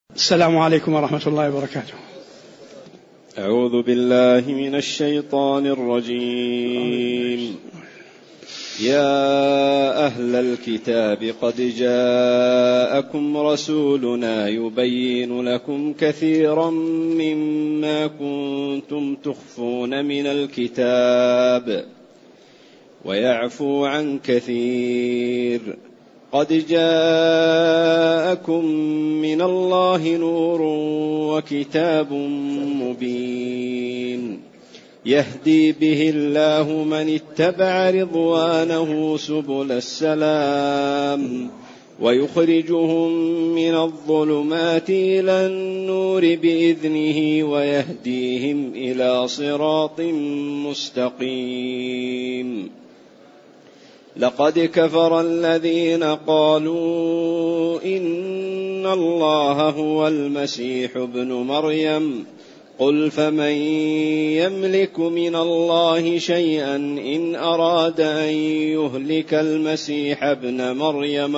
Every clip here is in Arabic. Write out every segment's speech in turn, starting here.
السلام عليكم ورحمة الله وبركاته. أعوذ بالله من الشيطان الرجيم. يا أهل الكتاب قد جاءكم رسولنا يبين لكم كثيرا مما كنتم تخفون من الكتاب ويعفو عن كثير. قد جاءكم من الله نور وكتاب مبين يهدي به الله من اتبع رضوانه سبل السلام ويخرجهم من الظلمات إلى النور بإذنه ويهديهم إلى صراط مستقيم. لقد كفر الذين قالوا إن الله هو المسيح ابن مريم قل فمن يملك من الله شيئا إن أراد أن يهلك المسيح ابن مريم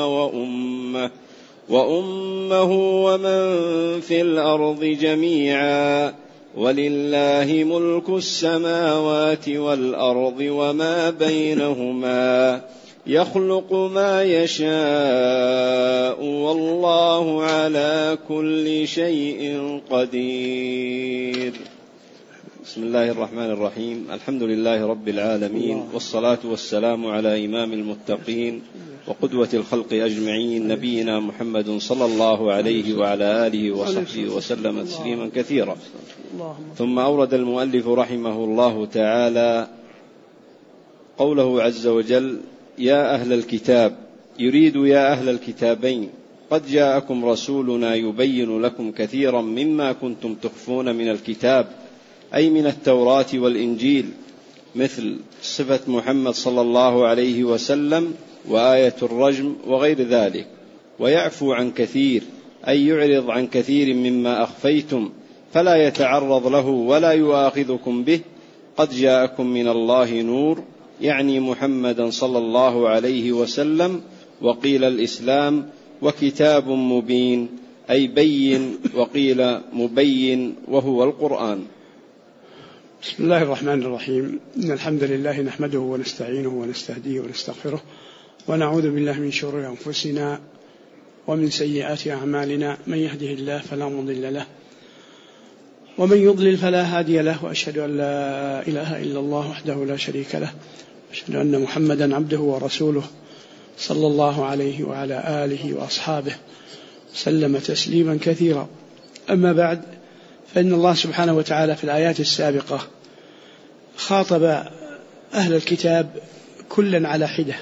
وأمه ومن في الأرض جميعا ولله ملك السماوات والأرض وما بينهما يخلق ما يشاء والله على كل شيء قدير. بسم الله الرحمن الرحيم. الحمد لله رب العالمين، والصلاة والسلام على إمام المتقين وقدوة الخلق أجمعين نبينا محمد صلى الله عليه وعلى آله وصحبه وسلم تسليما كثيرا. ثم أورد المؤلف رحمه الله تعالى قوله عز وجل: يا أهل الكتاب، يريد يا أهل الكتابين قد جاءكم رسولنا يبين لكم كثيرا مما كنتم تخفون من الكتاب، أي من التوراة والإنجيل، مثل صفة محمد صلى الله عليه وسلم وآية الرجم وغير ذلك. ويعفو عن كثير، أي يعرض عن كثير مما أخفيتم فلا يتعرض له ولا يؤاخذكم به. قد جاءكم من الله نور، يعني محمدا صلى الله عليه وسلم، وقيل الإسلام، وكتاب مبين، أي بين، وقيل مبين وهو القرآن. بسم الله الرحمن الرحيم. إن الحمد لله نحمده ونستعينه ونستهديه ونستغفره، ونعوذ بالله من شرور أنفسنا ومن سيئات أعمالنا. من يهده الله فلا مضل له ومن يضلل فلا هادي له، وأشهد أن لا إله إلا الله وحده لا شريك له، وأشهد أن محمدا عبده ورسوله صلى الله عليه وعلى آله وأصحابه سلم تسليما كثيرا. أما بعد، فإن الله سبحانه وتعالى في الآيات السابقة خاطب أهل الكتاب كلا على حدة،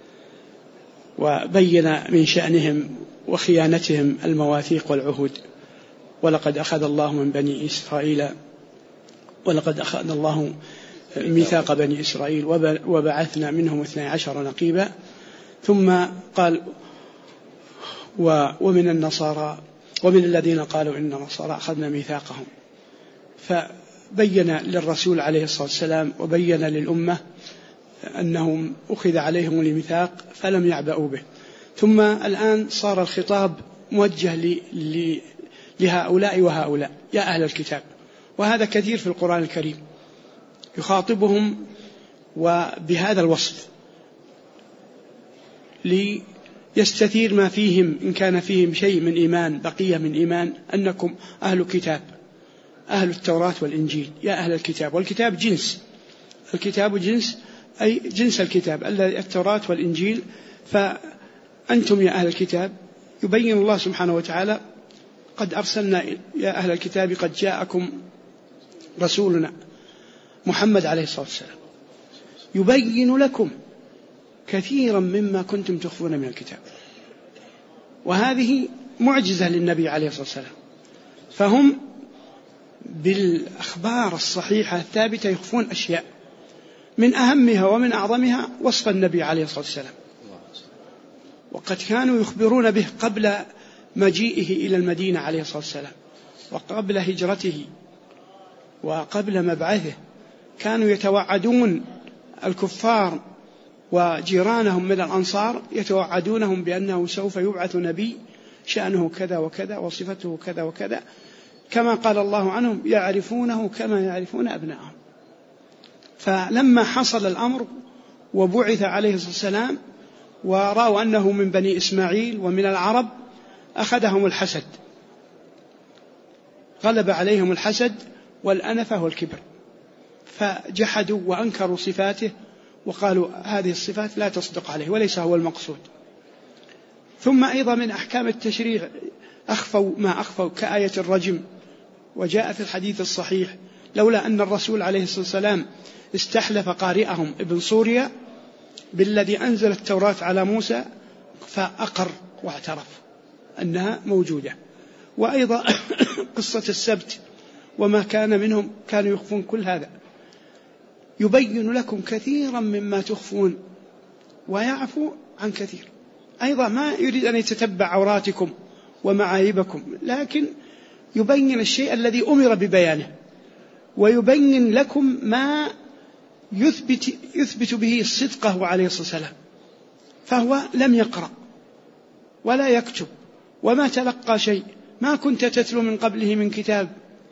وبين من شأنهم وخيانتهم المواثيق والعهود. ولقد أخذ الله من بني إسرائيل، ولقد أخذ الله ميثاق بني إسرائيل وبعثنا منهم 12 نقيبا. ثم قال: ومن النصارى ومن الذين قالوا إن النصارى أخذنا ميثاقهم. فبين للرسول عليه الصلاة والسلام وبين للأمة أنهم أخذ عليهم الميثاق فلم يعبأوا به. ثم الآن صار الخطاب موجه لهؤلاء وهؤلاء، يا أهل الكتاب. وهذا كثير في القرآن الكريم، يخاطبهم وبهذا الوصف ليستثير ما فيهم، إن كان فيهم شيء من إيمان، بقية من إيمان، أنكم أهل كتاب، أهل التوراة والإنجيل. يا أهل الكتاب، والكتاب جنس، الكتاب جنس، أي جنس الكتاب التوراة والإنجيل. فأنتم يا أهل الكتاب، يبين الله سبحانه وتعالى: قد أرسلنا يا أهل الكتاب قد جاءكم رسولنا محمد عليه الصلاة والسلام يبين لكم كثيرا مما كنتم تخفون من الكتاب. وهذه معجزة للنبي عليه الصلاة والسلام، فهم بالأخبار الصحيحة الثابتة يخفون أشياء، من أهمها ومن أعظمها وصف النبي عليه الصلاة والسلام. وقد كانوا يخبرون به قبل مجيئه إلى المدينة عليه الصلاة والسلام، وقبل هجرته، وقبل مبعثه. كانوا يتوعدون الكفار وجيرانهم من الأنصار، يتوعدونهم بأنه سوف يبعث نبي شأنه كذا وكذا وصفته كذا وكذا، كما قال الله عنهم يعرفونه كما يعرفون أبنائهم. فلما حصل الأمر وبعث عليه الصلاة والسلام ورأوا أنه من بني إسماعيل ومن العرب، أخذهم الحسد، غلب عليهم الحسد والأنفة والكبر، فجحدوا وأنكروا صفاته وقالوا هذه الصفات لا تصدق عليه وليس هو المقصود. ثم أيضا من أحكام التشريع أخفوا ما أخفوا كآية الرجم، وجاء في الحديث الصحيح لولا أن الرسول عليه الصلاة والسلام استحلف قارئهم ابن سوريا بالذي أنزل التوراة على موسى فأقر واعترف أنها موجودة. وأيضا قصة السبت وما كان منهم كانوا يخفون كل هذا. يبين لكم كثيرا مما تخفون ويعفو عن كثير. أيضا ما يريد أن يتتبع عوراتكم ومعايبكم، لكن يبين الشيء الذي أمر ببيانه، ويبين لكم ما يثبت به صدقه عليه الصلاة والسلام. فهو لم يقرأ ولا يكتب وما تلقى شيء، ما كنت تتلو من قبله من كتاب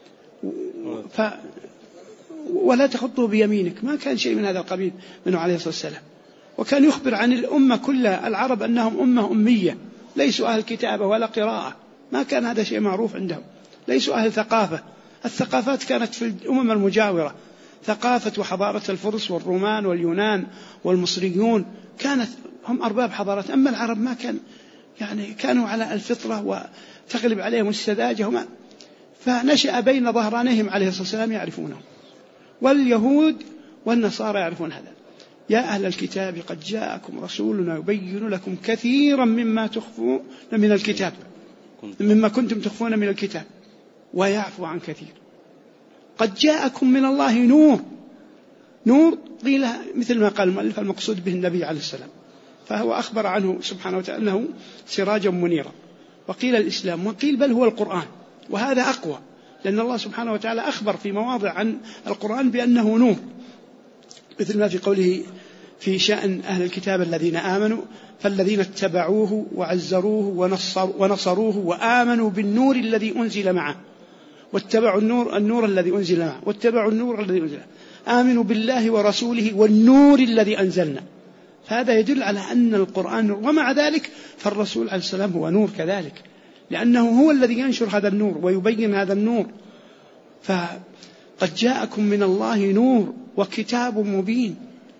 ولا تخطه بيمينك، ما كان شيء من هذا القبيل منه عليه الصلاة والسلام. وكان يخبر عن الأمة كلها العرب أنهم أمة أمية، ليسوا أهل كتابة ولا قراءة، ما كان هذا شيء معروف عندهم، ليسوا أهل ثقافة. الثقافات كانت في الأمم المجاورة، ثقافة وحضارة الفرس والرومان واليونان والمصريون كانت هم أرباب حضارات. أما العرب ما كان، يعني كانوا على الفطرة وتغلب عليهم السذاجة، فنشأ بين ظهرانيهم عليه الصلاة والسلام يعرفونه، واليهود والنصارى يعرفون هذا. يا أهل الكتاب قد جاءكم رسولنا يبين لكم كثيرا مما تخفون من الكتاب، مما كنتم تخفون من الكتاب، ويعفو عن كثير. قد جاءكم من الله نور قيل مثل ما قال المؤلف المقصود به النبي عليه السلام، فهو أخبر عنه سبحانه وتعالى أنه سراجا منيرا، وقيل الإسلام، وقيل بل هو القرآن، وهذا أقوى، لأن الله سبحانه وتعالى أخبر في مواضع عن القرآن بأنه نور، مثل ما في قوله في شأن أهل الكتاب الذين آمنوا فالذين اتبعوه وعزروه ونصروه وآمنوا بالنور الذي أنزل معه واتبعوا النور الذي أنزل معه واتبعوا النور الذي أنزل معه آمنوا بالله ورسوله والنور الذي أنزلنا. فهذا يدل على أن القرآن نور، ومع ذلك فالرسول عليه السلام هو نور كذلك، لأنه هو الذي ينشر هذا النور ويبين هذا النور. فقد جاءكم من الله نور وكتاب مبين.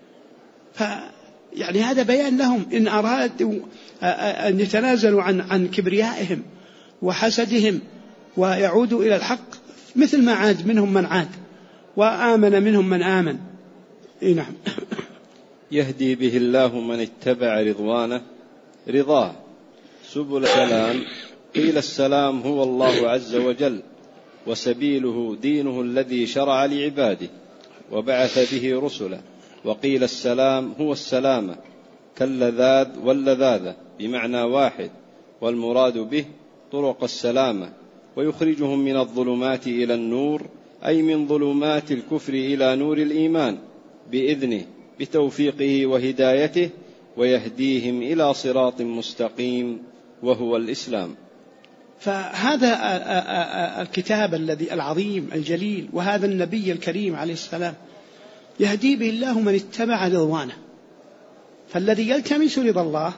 يعني هذا بيان لهم إن أرادوا أن يتنازلوا عن كبريائهم وحسدهم ويعودوا إلى الحق، مثل ما عاد منهم من عاد وآمن منهم من آمن. نعم. يهدي به الله من اتبع رضوانه رضاه سبل السلام. قيل السلام هو الله عز وجل، وسبيله دينه الذي شرع لعباده وبعث به رسله. وقيل السلام هو السلامة كاللذاذ واللذاذة بمعنى واحد، والمراد به طرق السلامة، ويخرجهم من الظلمات إلى النور، أي من ظلمات الكفر إلى نور الإيمان بإذنه بتوفيقه وهدايته، ويهديهم إلى صراط مستقيم وهو الإسلام. فهذا الكتاب الذي العظيم الجليل، وهذا النبي الكريم عليه السلام يهدي به الله من اتبع رضوانه. فالذي يلتمس رضا الله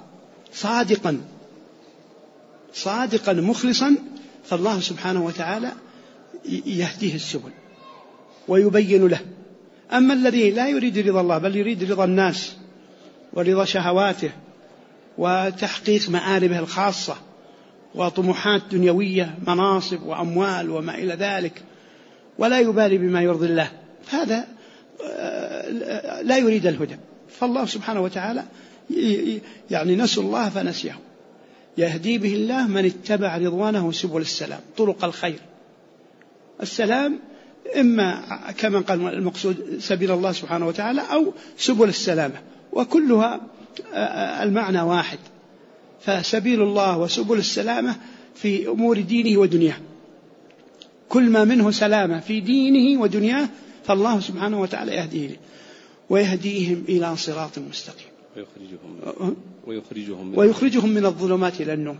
صادقا مخلصا، فالله سبحانه وتعالى يهديه السبل ويبين له. أما الذي لا يريد رضا الله بل يريد رضا الناس ورضا شهواته وتحقيق مآربه الخاصة وطموحات دنيوية، مناصب وأموال وما إلى ذلك، ولا يبالي بما يرضي الله، فهذا لا يريد الهدى. فالله سبحانه وتعالى يعني نسوا الله فنسيه. يهدي به الله من اتبع رضوانه سبل السلام، طرق الخير. السلام إما كما قال المقصود سبيل الله سبحانه وتعالى أو سبل السلامة، وكلها المعنى واحد. فسبيل الله وسبل السلامة في أمور دينه ودنياه، كل ما منه سلامة في دينه ودنياه فالله سبحانه وتعالى يهديه ويهديهم إلى صراط مستقيم، ويخرجهم من الظلمات إلى النور.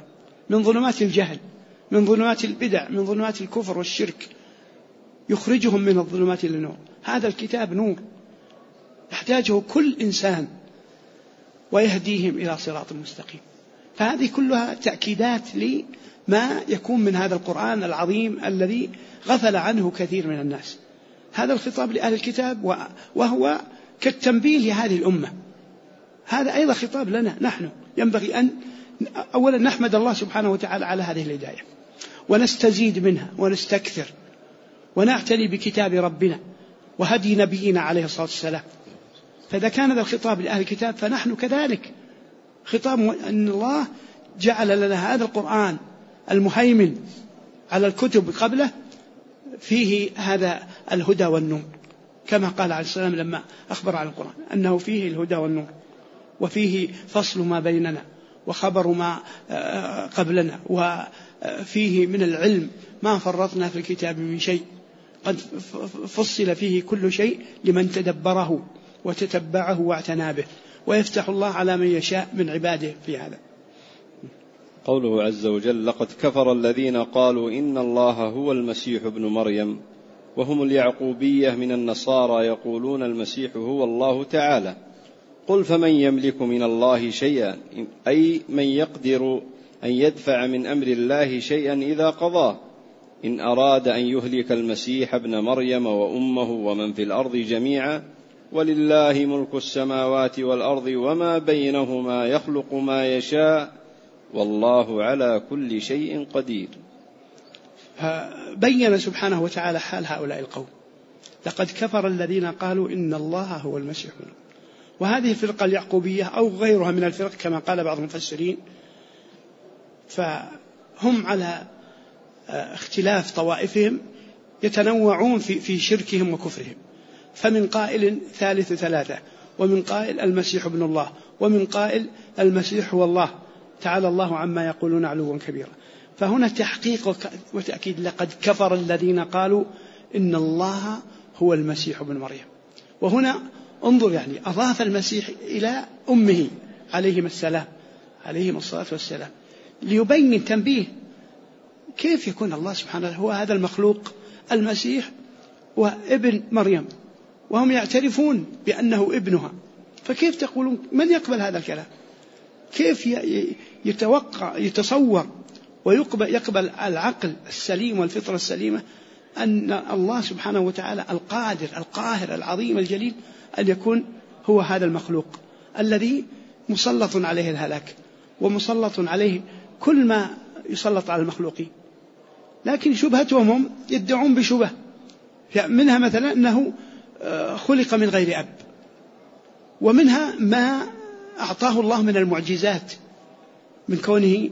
من ظلمات الجهل، من ظلمات البدع، من ظلمات الكفر والشرك، يخرجهم من الظلمات إلى النور. هذا الكتاب نور يحتاجه كل إنسان ويهديهم إلى صراط مستقيم. فهذه كلها تأكيدات لما يكون من هذا القرآن العظيم الذي غفل عنه كثير من الناس. هذا الخطاب لأهل الكتاب وهو كالتنبيه لهذه الأمة. هذا أيضا خطاب لنا نحن، ينبغي أن أولا نحمد الله سبحانه وتعالى على هذه الهداية، ونستزيد منها ونستكثر، ونعتني بكتاب ربنا وهدي نبينا عليه الصلاة والسلام. فإذا كان هذا الخطاب لأهل الكتاب فنحن كذلك خطاب أن الله جعل لنا هذا القرآن المهيمن على الكتب قبله فيه هذا الهدى والنور، كما قال عليه السلام لما أخبر عن القرآن أنه فيه الهدى والنور، وفيه فصل ما بيننا وخبر ما قبلنا، وفيه من العلم ما فرطنا في الكتاب من شيء، قد فصل فيه كل شيء لمن تدبره وتتبعه واعتنى به، ويفتح الله على من يشاء من عباده في هذا. قوله عز وجل: لقد كفر الذين قالوا إن الله هو المسيح ابن مريم وهم اليعقوبية من النصارى يقولون المسيح هو الله تعالى. قل فمن يملك من الله شيئا، أي من يقدر أن يدفع من أمر الله شيئا إذا قضاه، إن أراد أن يهلك المسيح ابن مريم وأمه ومن في الأرض جميعا، ولله ملك السماوات والأرض وما بينهما يخلق ما يشاء والله على كل شيء قدير. بين سبحانه وتعالى حال هؤلاء القوم. لقد كفر الذين قالوا إن الله هو المسيح ابن مريم. وهذه الفرقة اليعقوبية أو غيرها من الفرق كما قال بعض المفسرين، فهم على اختلاف طوائفهم يتنوعون في شركهم وكفرهم. فمن قائل ثالث ثلاثة، ومن قائل المسيح ابن الله، ومن قائل المسيح هو الله تعالى الله عما يقولون علوا كبيرا. فهنا تحقيق وتأكيد: لقد كفر الذين قالوا إن الله هو المسيح ابن مريم. وهنا انظر، يعني أضاف المسيح إلى أمه عليهم السلام، عليهم الصلاة والسلام، ليبين تنبيه كيف يكون الله سبحانه هو هذا المخلوق المسيح وابن مريم، وهم يعترفون بأنه ابنها. فكيف تقولون؟ من يقبل هذا الكلام؟ كيف يتصور ويقبل العقل السليم والفطرة السليمة أن الله سبحانه وتعالى القادر القاهر العظيم الجليل أن يكون هو هذا المخلوق الذي مسلط عليه الهلاك ومسلط عليه كل ما يسلط على المخلوقين؟ لكن شبهتهم هم يدعون بشبه، منها مثلا أنه خلق من غير أب، ومنها ما أعطاه الله من المعجزات، من كونه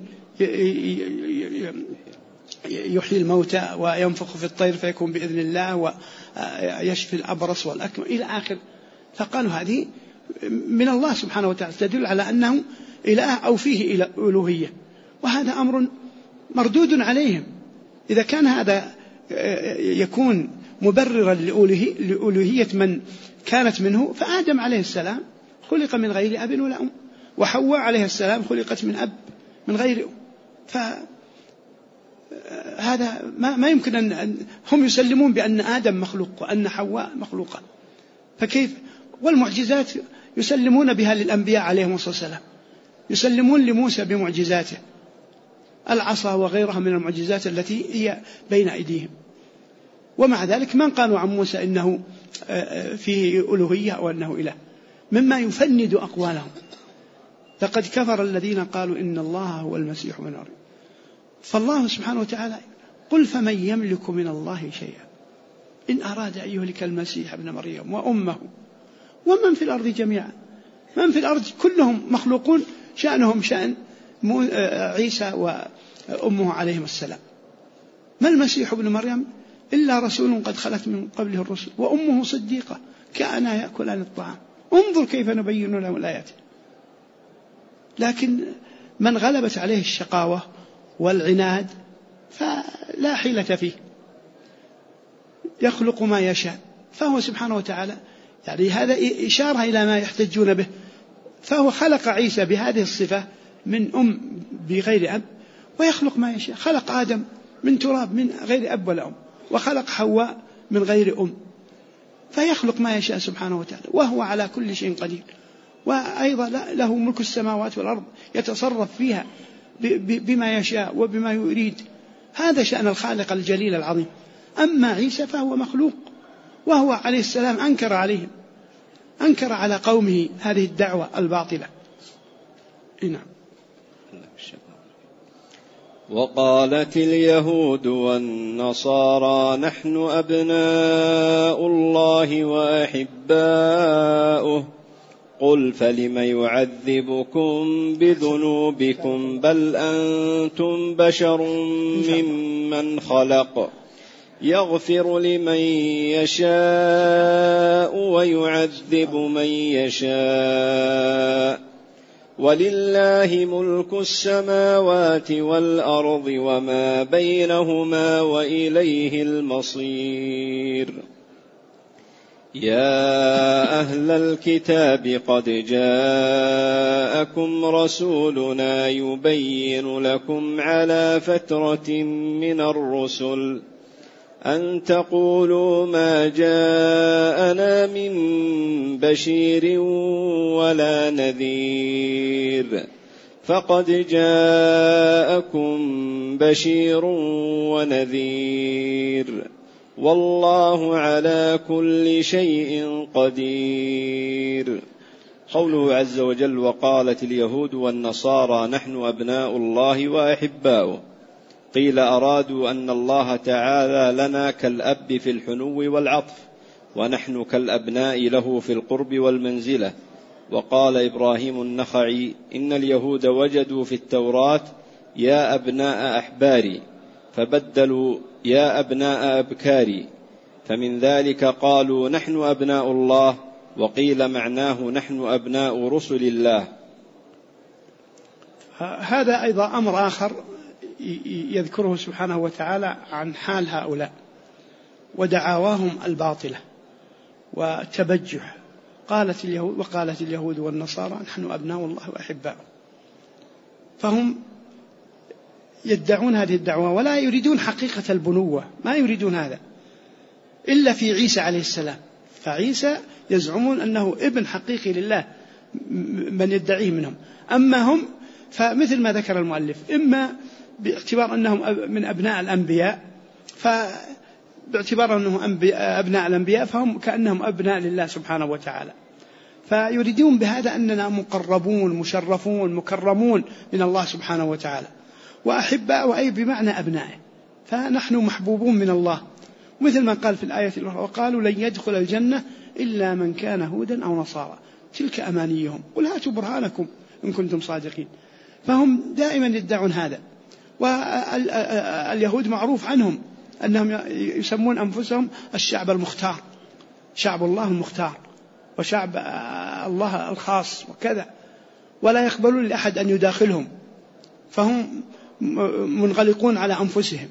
يحيي الموتى وينفخ في الطير فيكون بإذن الله ويشفي الأبرص والأكمى إلى آخر. فقالوا هذه من الله سبحانه وتعالى، تدل على أنه إله أو فيه ألوهية، وهذا أمر مردود عليهم. إذا كان هذا يكون مبررا لألوهية من كانت منه، فآدم عليه السلام خلق من غير أب ولا أم، وحواء عليه السلام خلقت من أب من غير أم. فهذا ما يمكن أن هم يسلمون بأن آدم مخلوق وأن حواء مخلوقة، فكيف؟ والمعجزات يسلمون بها للأنبياء عليهم الصلاة والسلام، يسلمون لموسى بمعجزاته العصا وغيرها من المعجزات التي هي بين أيديهم، ومع ذلك من قالوا عن موسى إنه فيه ألوهية أو أنه إله، مما يفند أقوالهم. لقد كفر الذين قالوا إن الله هو المسيح ابن مريم. فالله سبحانه وتعالى: قل فمن يملك من الله شيئا إن أراد أن يهلك المسيح ابن مريم وأمه ومن في الأرض جميعا. من في الأرض كلهم مخلوقون، شأنهم شأن عيسى وأمه عليهم السلام. ما المسيح ابن مريم إلا رسول قد خلت من قبله الرسل وأمه صديقة كأنا يأكلان الطعام. انظر كيف نبين لهم الآيات. لكن من غلبت عليه الشقاوة والعناد فلا حيلة فيه، يخلق ما يشاء. فهو سبحانه وتعالى يعني هذا إشارة إلى ما يحتجون به. فهو خلق عيسى بهذه الصفة من أم بغير أب، ويخلق ما يشاء. خلق آدم من تراب من غير أب ولا أم، وخلق حواء من غير أم، فيخلق ما يشاء سبحانه وتعالى، وهو على كل شيء قدير. وأيضا له ملك السماوات والأرض، يتصرف فيها بما يشاء وبما يريد. هذا شأن الخالق الجليل العظيم. أما عيسى فهو مخلوق، وهو عليه السلام أنكر على قومه هذه الدعوة الباطلة. نعم. وقالت اليهود والنصارى نحن أبناء الله وأحباؤه قل فلم يعذبكم بذنوبكم بل أنتم بشر ممن خلق يغفر لمن يشاء ويعذب من يشاء ولله ملك السماوات والأرض وما بينهما وإليه المصير. يا أهل الكتاب قد جاءكم رسولنا يبين لكم على فترة من الرسل أن تقولوا ما جاءنا من بشير ولا نذير فقد جاءكم بشير ونذير والله على كل شيء قدير. قوله عز وجل وقالت اليهود والنصارى نحن أبناء الله وأحباؤه، قيل أرادوا أن الله تعالى لنا كالأب في الحنو والعطف ونحن كالأبناء له في القرب والمنزلة. وقال إبراهيم النخعي إن اليهود وجدوا في التوراة يا أبناء أحباري فبدلوا يا أبناء أبكاري، فمن ذلك قالوا نحن أبناء الله، وقيل معناه نحن أبناء رسل الله. هذا أيضا أمر آخر يذكره سبحانه وتعالى عن حال هؤلاء ودعاواهم الباطلة وتبجح. وقالت اليهود والنصارى نحن أبناء الله وأحباؤه، فهم يدعون هذه الدعوة ولا يريدون حقيقة البنوة، ما يريدون هذا إلا في عيسى عليه السلام. فعيسى يزعمون أنه ابن حقيقي لله من يدعيه منهم. أما هم فمثل ما ذكر المؤلف، إما باعتبار أنهم من أبناء الأنبياء، فباعتبار أنهم أبناء الأنبياء فهم كأنهم أبناء لله سبحانه وتعالى، فيريدون بهذا أننا مقربون مشرفون مكرمون من الله سبحانه وتعالى. وأحباء أي بمعنى أبنائه، فنحن محبوبون من الله، مثل ما قال في الآية الأخرى وقالوا لن يدخل الجنة إلا من كان هودا أو نصارى تلك أمانيهم قل هاتوا برهانكم إن كنتم صادقين. فهم دائما يدعون هذا. واليهود معروف عنهم أنهم يسمون أنفسهم الشعب المختار، شعب الله المختار وشعب الله الخاص وكذا، ولا يقبلون لأحد أن يداخلهم، فهم منغلقون على أنفسهم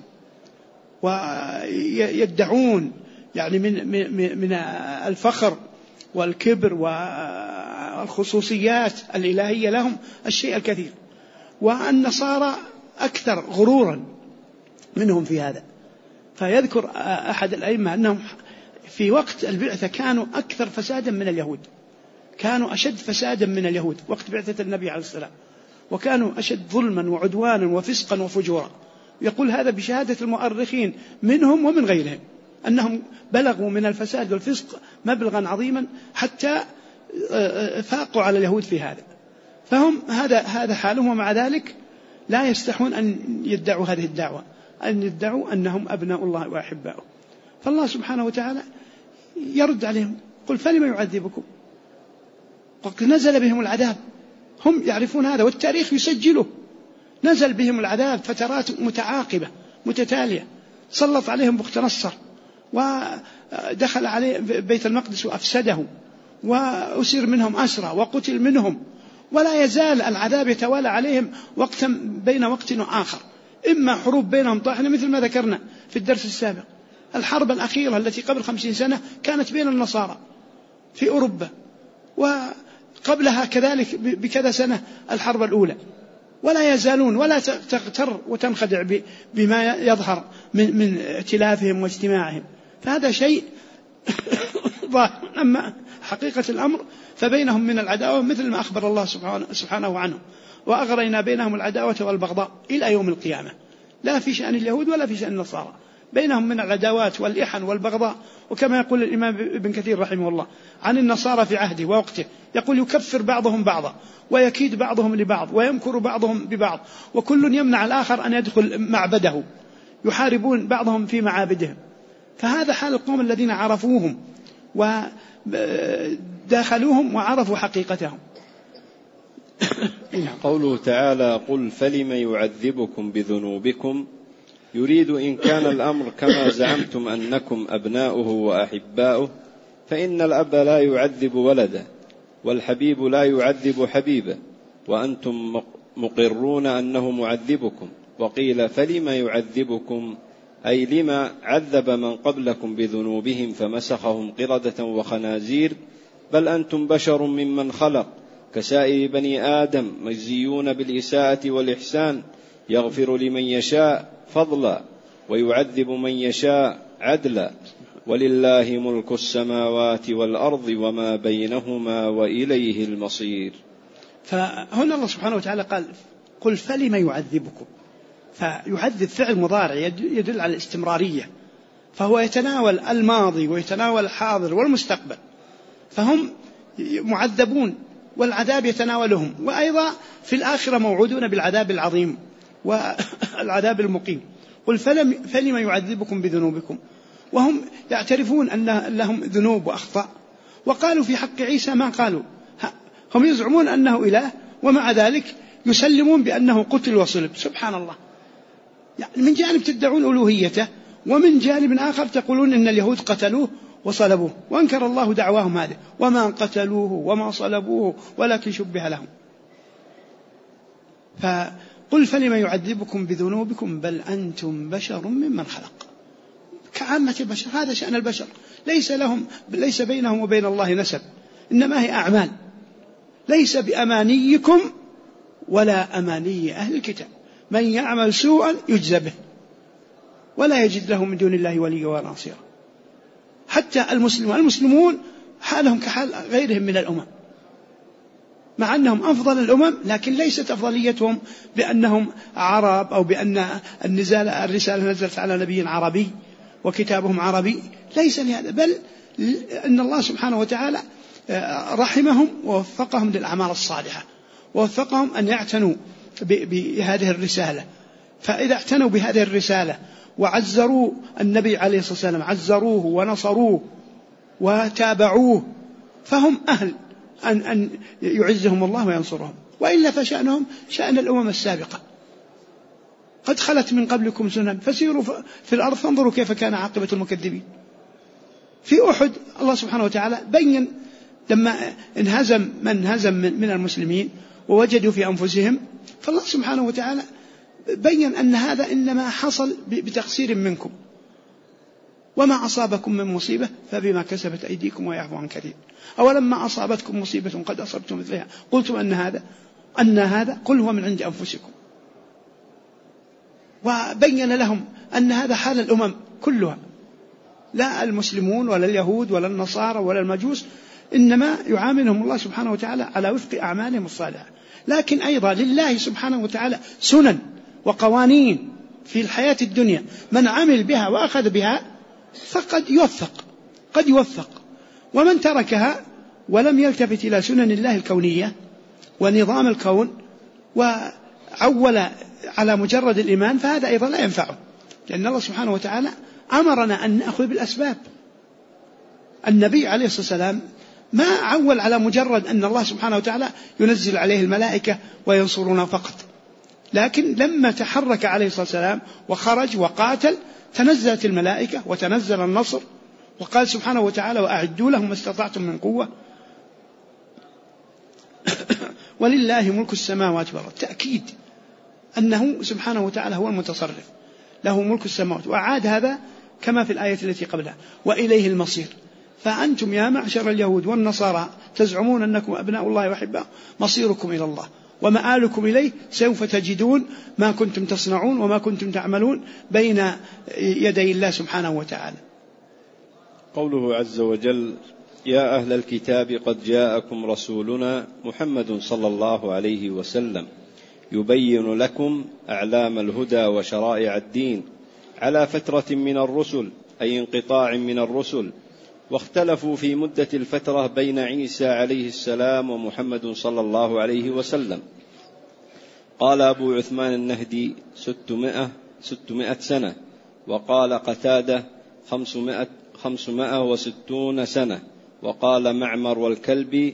ويدعون يعني من الفخر والكبر والخصوصيات الإلهية لهم الشيء الكثير. والنصارى أكثر غرورا منهم في هذا. فيذكر أحد الأئمة أنهم في وقت البعثة كانوا أكثر فسادا من اليهود، كانوا أشد فسادا من اليهود وقت بعثة النبي عليه السلام، وكانوا أشد ظلما وعدوانا وفسقا وفجورا. يقول هذا بشهادة المؤرخين منهم ومن غيرهم أنهم بلغوا من الفساد والفسق مبلغا عظيما حتى فاقوا على اليهود في هذا. فهم هذا حالهم، ومع ذلك لا يستحون أن يدعوا هذه الدعوة، أن يدعوا أنهم أبناء الله وأحباؤه. فالله سبحانه وتعالى يرد عليهم قل فلم يعذبكم وقد نزل بهم العذاب. هم يعرفون هذا والتاريخ يسجله، نزل بهم العذاب فترات متعاقبة متتالية، سلط عليهم بخت نصر ودخل عليه بيت المقدس وأفسده وأسر منهم أسرى وقتل منهم، ولا يزال العذاب يتوالى عليهم وقتا بين وقت وآخر، إما حروب بينهم طاحنة مثل ما ذكرنا في الدرس السابق. الحرب الأخيرة التي قبل 50 سنة كانت بين النصارى في أوروبا، وقبلها كذلك بكذا سنة الحرب الأولى، ولا يزالون، ولا تغتر وتنخدع بما يظهر من ائتلافهم واجتماعهم، فهذا شيء ظاهر. أما حقيقة الأمر فبينهم من العداوة مثل ما أخبر الله سبحانه عنه: وأغرينا بينهم العداوة والبغضاء إلى يوم القيامة، لا في شأن اليهود ولا في شأن النصارى، بينهم من العداوات والإحن والبغضاء. وكما يقول الإمام ابن كثير رحمه الله عن النصارى في عهده ووقته، يقول: يكفر بعضهم بعضا، ويكيد بعضهم لبعض، ويمكر بعضهم ببعض، وكل يمنع الآخر أن يدخل معبده، يحاربون بعضهم في معابدهم. فهذا حال القوم الذين عرفوهم وداخلوهم وعرفوا حقيقتهم. قوله تعالى: قل فلم يعذبكم بذنوبكم، يريد إن كان الأمر كما زعمتم أنكم أبناؤه وأحباؤه، فإن الأب لا يعذب ولده، والحبيب لا يعذب حبيبه، وأنتم مقرون أنه معذبكم. وقيل فلم يعذبكم، أي لما عذب من قبلكم بذنوبهم فمسخهم قردة وخنازير، بل أنتم بشر ممن خلق كسائر بني آدم، مجزيون بالإساءة والإحسان، يغفر لمن يشاء فضلا ويعذب من يشاء عدلا، ولله ملك السماوات والأرض وما بينهما وإليه المصير. فهنا الله سبحانه وتعالى قال: قل فلم يعذبكم. فيعذب فعل مضارع يدل على الاستمرارية، فهو يتناول الماضي ويتناول الحاضر والمستقبل، فهم معذبون والعذاب يتناولهم، وأيضا في الآخرة موعودون بالعذاب العظيم والعذاب المقيم. قل فلم يعذبكم بذنوبكم، وهم يعترفون أن لهم ذنوب وأخطاء. وقالوا في حق عيسى ما قالوا، هم يزعمون أنه إله، ومع ذلك يسلمون بأنه قتل وصلب. سبحان الله، يعني من جانب تدعون ألوهيته، ومن جانب آخر تقولون إن اليهود قتلوه وصلبوه، وأنكر الله دعواهم هذه: وما قتلوه وما صلبوه ولكن شبه لهم. فقل فلم يعذبكم بذنوبكم بل أنتم بشر ممن خلق. كعامة البشر، هذا شأن البشر، ليس بينهم وبين الله نسب، إنما هي أعمال، ليس بأمانيكم ولا أماني أهل الكتاب، من يعمل سوءا يجزى به ولا يجد له من دون الله وليا ولا نصيرا. حتى المسلمون حالهم كحال غيرهم من الأمم، مع أنهم أفضل الأمم، لكن ليست أفضليتهم بأنهم عرب أو بأن الرسالة نزلت على نبي عربي وكتابهم عربي، ليس لهذا، بل أن الله سبحانه وتعالى رحمهم ووفقهم للأعمال الصالحة، ووفقهم أن يعتنوا بهذه الرسالة. فإذا اعتنوا بهذه الرسالة وعزروا النبي عليه الصلاة والسلام، عزروه ونصروه وتابعوه، فهم أهل أن يعزهم الله وينصرهم. وإلا فشأنهم شأن الأمم السابقة، قد خلت من قبلكم سنن فسيروا في الأرض فانظروا كيف كان عاقبة المكذبين. في أحد الله سبحانه وتعالى بين لما انهزم من هزم من المسلمين ووجدوا في أنفسهم، فالله سبحانه وتعالى بين أن هذا إنما حصل بتقصير منكم، وما أصابكم من مصيبة فبما كسبت أيديكم ويعفو عن كثير. أولما أصابتكم مصيبة قد أصبتم مثلها قلتم أن هذا قل هو من عند أنفسكم. وبين لهم أن هذا حال الأمم كلها، لا المسلمون ولا اليهود ولا النصارى ولا المجوس، إنما يعاملهم الله سبحانه وتعالى على وفق أعمالهم الصالحة. لكن أيضا لله سبحانه وتعالى سنن وقوانين في الحياة الدنيا، من عمل بها وأخذ بها فقد يوفق، ومن تركها ولم يلتفت إلى سنن الله الكونية ونظام الكون وعول على مجرد الإيمان فهذا أيضا لا ينفعه، لأن الله سبحانه وتعالى أمرنا أن نأخذ بالأسباب. النبي عليه الصلاة والسلام ما عول على مجرد أن الله سبحانه وتعالى ينزل عليه الملائكة وينصرنا فقط، لكن لما تحرك عليه الصلاة والسلام وخرج وقاتل تنزلت الملائكة وتنزل النصر، وقال سبحانه وتعالى: وأعدوا لهم ما استطعتم من قوة ولله ملك السماوات والأرض، تأكيد أنه سبحانه وتعالى هو المتصرف، له ملك السماوات. وأعاد هذا كما في الآية التي قبلها: وإليه المصير. فأنتم يا معشر اليهود والنصارى تزعمون أنكم أبناء الله وأحباؤه، مصيركم إلى الله، ومآلكم إليه سوف تجدون ما كنتم تصنعون وما كنتم تعملون بين يدي الله سبحانه وتعالى. قوله عز وجل: يا أهل الكتاب قد جاءكم رسولنا محمد صلى الله عليه وسلم يبين لكم أعلام الهدى وشرائع الدين على فترة من الرسل، أي انقطاع من الرسل، واختلفوا في مدة الفترة بين عيسى عليه السلام ومحمد صلى الله عليه وسلم. قال أبو عثمان النهدي 600 سنة، وقال قتادة 560 سنة، وقال معمر والكلبي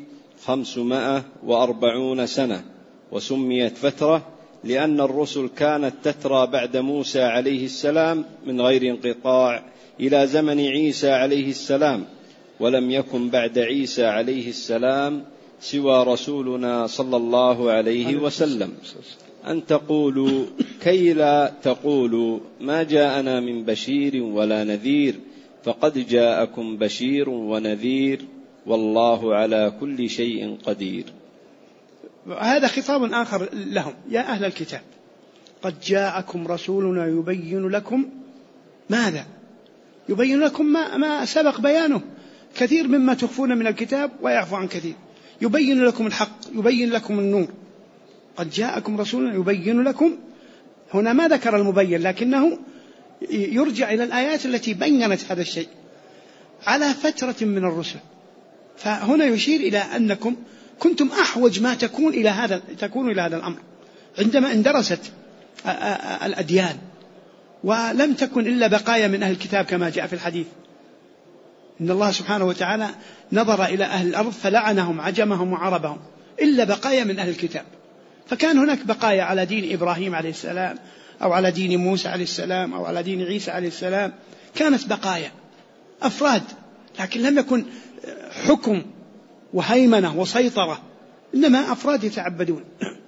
540 سنة. وسميت فترة لأن الرسل كانت تترى بعد موسى عليه السلام من غير انقطاع إلى زمن عيسى عليه السلام، ولم يكن بعد عيسى عليه السلام سوى رسولنا صلى الله عليه وسلم. أن تقولوا كي لا تقولوا ما جاءنا من بشير ولا نذير، فقد جاءكم بشير ونذير والله على كل شيء قدير. هذا خطاب آخر لهم: يا أهل الكتاب قد جاءكم رسولنا يبين لكم ماذا؟ يبين لكم ما سبق بيانه، كثير مما تخفون من الكتاب ويعفو عن كثير. يبين لكم الحق، يبين لكم النور. قد جاءكم رسولنا يبين لكم، هنا ما ذكر المبين لكنه يرجع إلى الآيات التي بيّنت هذا الشيء على فترة من الرسل. فهنا يشير إلى أنكم كنتم أحوج ما تكونوا إلى هذا الأمر عندما اندرست الأديان، ولم تكن إلا بقايا من أهل الكتاب كما جاء في الحديث: إن الله سبحانه وتعالى نظر إلى أهل الأرض فلعنهم عجمهم وعربهم إلا بقايا من أهل الكتاب. فكان هناك بقايا على دين إبراهيم عليه السلام، أو على دين موسى عليه السلام، أو على دين عيسى عليه السلام، كانت بقايا أفراد، لكن لم يكن حكم وهيمنة وسيطرة، إنما أفراد يتعبدون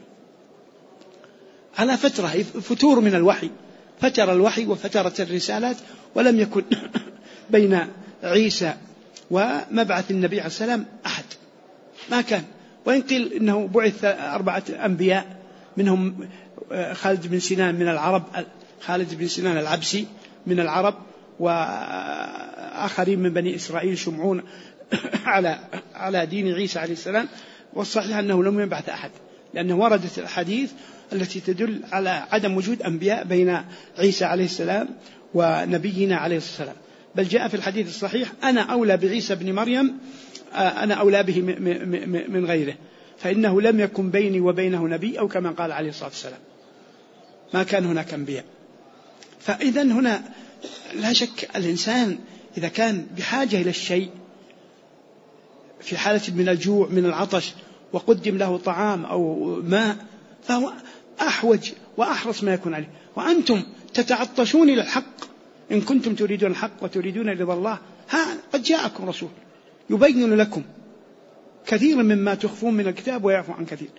على فتور من الوحي، فتر الوحي وفترت الرسالات، ولم يكن بين عيسى ومبعث النبي عليه السلام أحد، ما كان. وإن قيل إنه بعث 4 أنبياء، منهم خالد بن سنان من العرب، خالد بن سنان العبسي من العرب، وآخرين من بني إسرائيل شمعون على دين عيسى عليه السلام. والصحيح أنه لم يبعث أحد، لأنه وردت الحديث التي تدل على عدم وجود أنبياء بين عيسى عليه السلام ونبينا عليه السلام. بل جاء في الحديث الصحيح: أنا أولى بعيسى بن مريم، أنا أولى به من غيره، فإنه لم يكن بيني وبينه نبي، أو كما قال عليه الصلاة والسلام، ما كان هناك أنبياء. فإذا هنا لا شك الإنسان إذا كان بحاجة إلى الشيء في حالة من الجوع من العطش وقدم له طعام أو ماء، فهو أحوج وأحرص ما يكون عليه. وأنتم تتعطشون إلى الحق، إن كنتم تريدون الحق وتريدون رضا الله، قد جاءكم رسول يبين لكم كثيرا مما تخفون من الكتاب ويعفو عن كثير.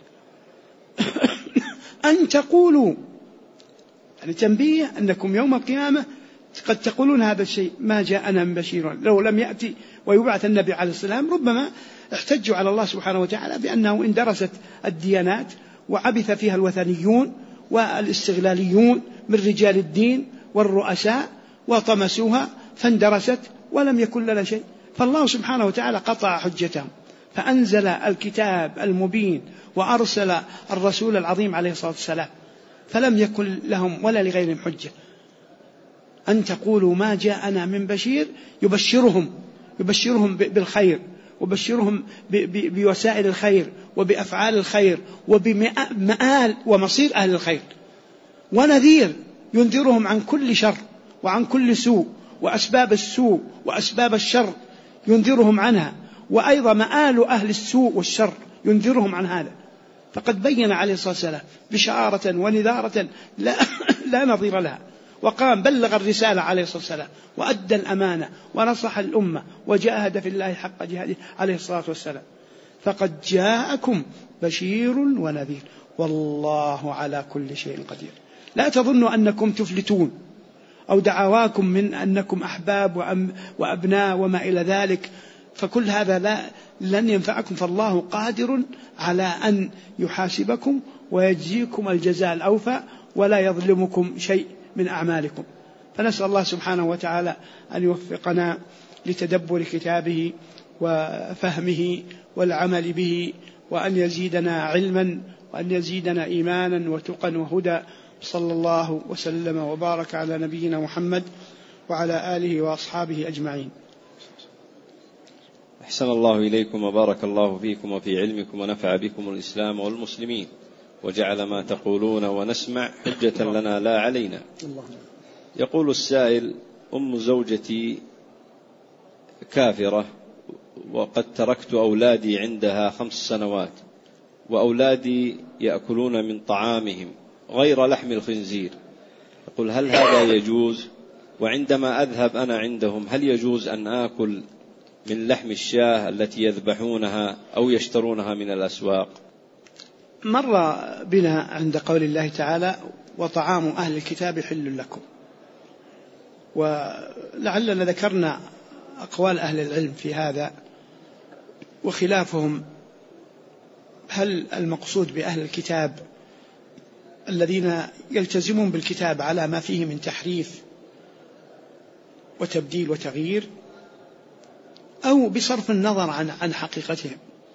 أن تقولوا، يعني تنبيه أنكم يوم القيامة قد تقولون هذا الشيء: ما جاءنا من بشير. لو لم يأتي ويبعث النبي عليه السلام ربما احتجوا على الله سبحانه وتعالى بأنه اندرست الديانات وعبث فيها الوثنيون والاستغلاليون من رجال الدين والرؤساء وطمسوها فاندرست ولم يكن لنا شيء. فالله سبحانه وتعالى قطع حجتهم، فأنزل الكتاب المبين وأرسل الرسول العظيم عليه الصلاة والسلام، فلم يكن لهم ولا لغيرهم حجة. أن تقولوا ما جاءنا من بشير، يبشرهم بالخير، وبشرهم بوسائل الخير وبأفعال الخير وبمآل ومصير أهل الخير، ونذير ينذرهم عن كل شر وعن كل سوء، وأسباب السوء وأسباب الشر ينذرهم عنها، وأيضا مآل أهل السوء والشر ينذرهم عن هذا. فقد بين عليه الصلاة والسلام بشارة ونذارة لا نظير لها، وقام بلغ الرسالة عليه الصلاة والسلام، وأدى الأمانة ونصح الأمة وجاهد في الله حق جهاده عليه الصلاة والسلام. فقد جاءكم بشير ونذير والله على كل شيء قدير. لا تظنوا أنكم تفلتون، أو دعواكم من أنكم أحباب وأبناء وما إلى ذلك فكل هذا لن ينفعكم، فالله قادر على أن يحاسبكم ويجزيكم الجزاء الأوفى ولا يظلمكم شيء من أعمالكم. فنسأل الله سبحانه وتعالى أن يوفقنا لتدبر كتابه وفهمه والعمل به، وأن يزيدنا علما وأن يزيدنا إيمانا وتقا وهدى. صلى الله وسلم وبارك على نبينا محمد وعلى آله وأصحابه أجمعين. أحسن الله إليكم وبارك الله فيكم وفي علمكم ونفع بكم الإسلام والمسلمين، وجعل ما تقولون ونسمع حجة لنا لا علينا. يقول السائل: أم زوجتي كافرة وقد تركت أولادي عندها 5 سنوات، وأولادي يأكلون من طعامهم غير لحم الخنزير. يقول: هل هذا يجوز؟ وعندما أذهب أنا عندهم هل يجوز أن آكل من لحم الشاة التي يذبحونها أو يشترونها من الأسواق؟ مر بنا عند قول الله تعالى: وطعام أهل الكتاب حل لكم. ولعلنا ذكرنا أقوال أهل العلم في هذا وخلافهم. هل المقصود بأهل الكتاب الذين يلتزمون بالكتاب على ما فيه من تحريف وتبديل وتغيير، أو بصرف النظر عن حقيقتهم؟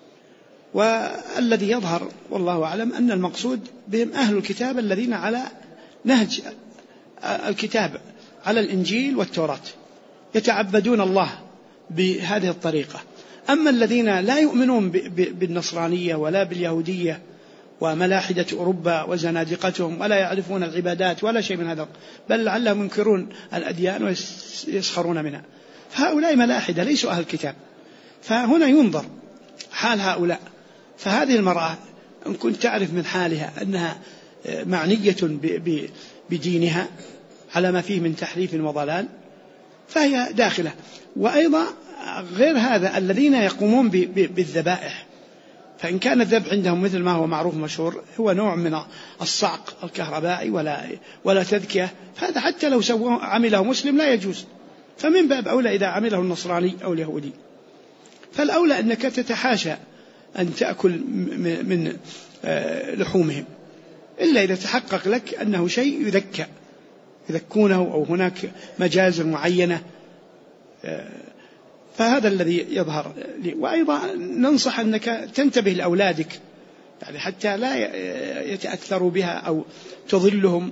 والذي يظهر والله أعلم أن المقصود بهم أهل الكتاب الذين على نهج الكتاب، على الإنجيل والتوراة، يتعبدون الله بهذه الطريقة. أما الذين لا يؤمنون بالنصرانية ولا باليهودية وملاحدة أوروبا وزنادقتهم، ولا يعرفون العبادات ولا شيء من هذا، بل لعلهم ينكرون الأديان ويسخرون منها، فهؤلاء ملاحدة ليسوا أهل الكتاب. فهنا ينظر حال هؤلاء. فهذه المرأة إن كنت تعرف من حالها أنها معنية بدينها على ما فيه من تحريف وضلال فهي داخلة. وأيضا غير هذا الذين يقومون بالذبائح، فإن كان الذبح عندهم مثل ما هو معروف مشهور هو نوع من الصعق الكهربائي ولا تذكية، فهذا حتى لو عمله مسلم لا يجوز، فمن باب أولى إذا عمله النصراني أو اليهودي. فالأولى أنك تتحاشى أن تأكل من لحومهم، إلا إذا تحقق لك أنه شيء يذكونه أو هناك مجازر معينة، فهذا الذي يظهر لي. وأيضا ننصح أنك تنتبه لأولادك، يعني حتى لا يتأثروا بها أو تضلهم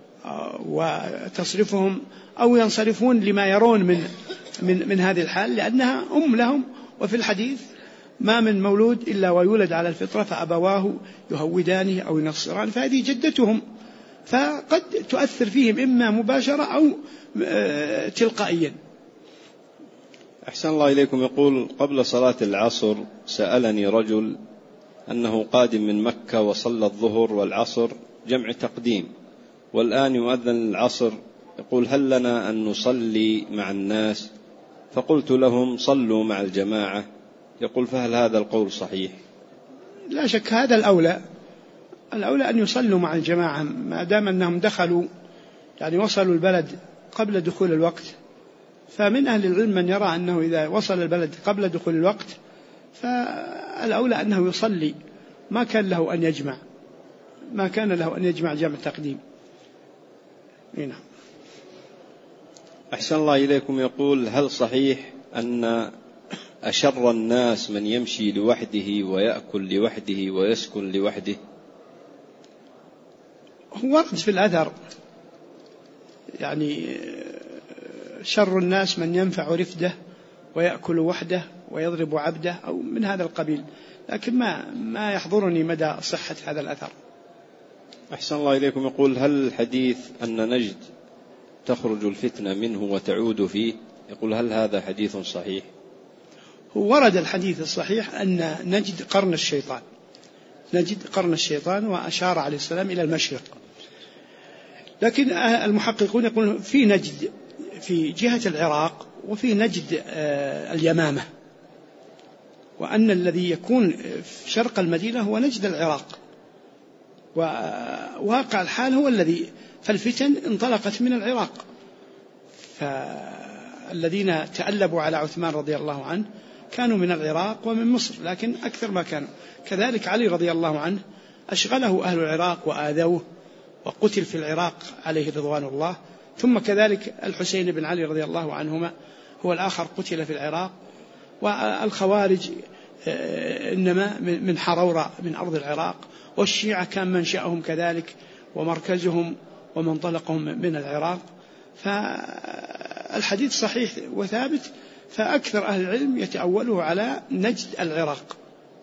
وتصرفهم أو ينصرفون لما يرون من هذه الحال، لأنها أم لهم. وفي الحديث: ما من مولود إلا ويولد على الفطرة فأبواه يهودانه أو ينصران، فهذه جدتهم، فقد تؤثر فيهم إما مباشرة أو تلقائيا. أحسن الله إليكم. يقول: قبل صلاة العصر سألني رجل أنه قادم من مكة وصلى الظهر والعصر جمع تقديم، والآن يؤذن العصر، يقول: هل لنا أن نصلي مع الناس؟ فقلت لهم: صلوا مع الجماعة. يقول: فهل هذا القول صحيح؟ لا شك هذا الأولى أن يصلوا مع الجماعة، ما دام أنهم دخلوا يعني وصلوا البلد قبل دخول الوقت. فمن أهل العلم من يرى أنه إذا وصل البلد قبل دخول الوقت فالأولى أنه يصلي، ما كان له أن يجمع جمع تقديم. هنا. أحسن الله إليكم. يقول: هل صحيح أن أشر الناس من يمشي لوحده ويأكل لوحده ويسكن لوحده؟ هو ورد في الأثر يعني شر الناس من ينفع رفده ويأكل وحده ويضرب عبده أو من هذا القبيل، لكن ما يحضرني مدى صحة هذا الأثر. أحسن الله إليكم. يقول: هل الحديث أن نجد تخرج الفتنة منه وتعود فيه، يقول هل هذا حديث صحيح؟ هو ورد الحديث الصحيح أن نجد قرن الشيطان، وأشار عليه السلام إلى المشرق، لكن المحققون يقولون في نجد في جهة العراق وفي نجد اليمامة، وأن الذي يكون في شرق المدينة هو نجد العراق، وواقع الحال هو الذي فالفتن انطلقت من العراق، فالذين تألبوا على عثمان رضي الله عنه كانوا من العراق ومن مصر، لكن أكثر ما كانوا. كذلك علي رضي الله عنه أشغله أهل العراق وآذوه وقتل في العراق عليه رضوان الله. ثم كذلك الحسين بن علي رضي الله عنهما هو الآخر قتل في العراق. والخوارج إنما من حرورة من أرض العراق، والشيعة كان منشأهم كذلك ومركزهم ومنطلقهم من العراق. فالحديث صحيح وثابت، فأكثر أهل العلم يتأوله على نجد العراق.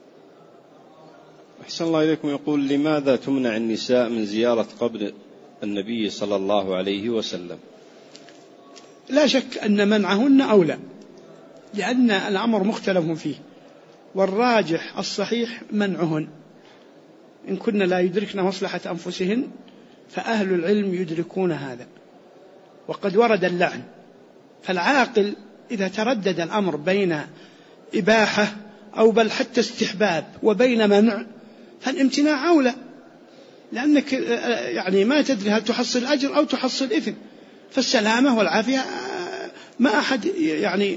أحسن الله إليكم. يقول: لماذا تمنع النساء من زيارة قبر النبي صلى الله عليه وسلم؟ لا شك أن منعهن أولى، لأن الأمر مختلف فيه، والراجح الصحيح منعهن. إن كنا لا يدركن مصلحة أنفسهن فأهل العلم يدركون هذا، وقد ورد اللعن. فالعاقل إذا تردد الأمر بين إباحة أو بل حتى استحباب وبين منع، فالامتناع أولى، لأنك يعني ما تدري هل تحصل أجر أو تحصل إثم. فالسلامة والعافية ما أحد يعني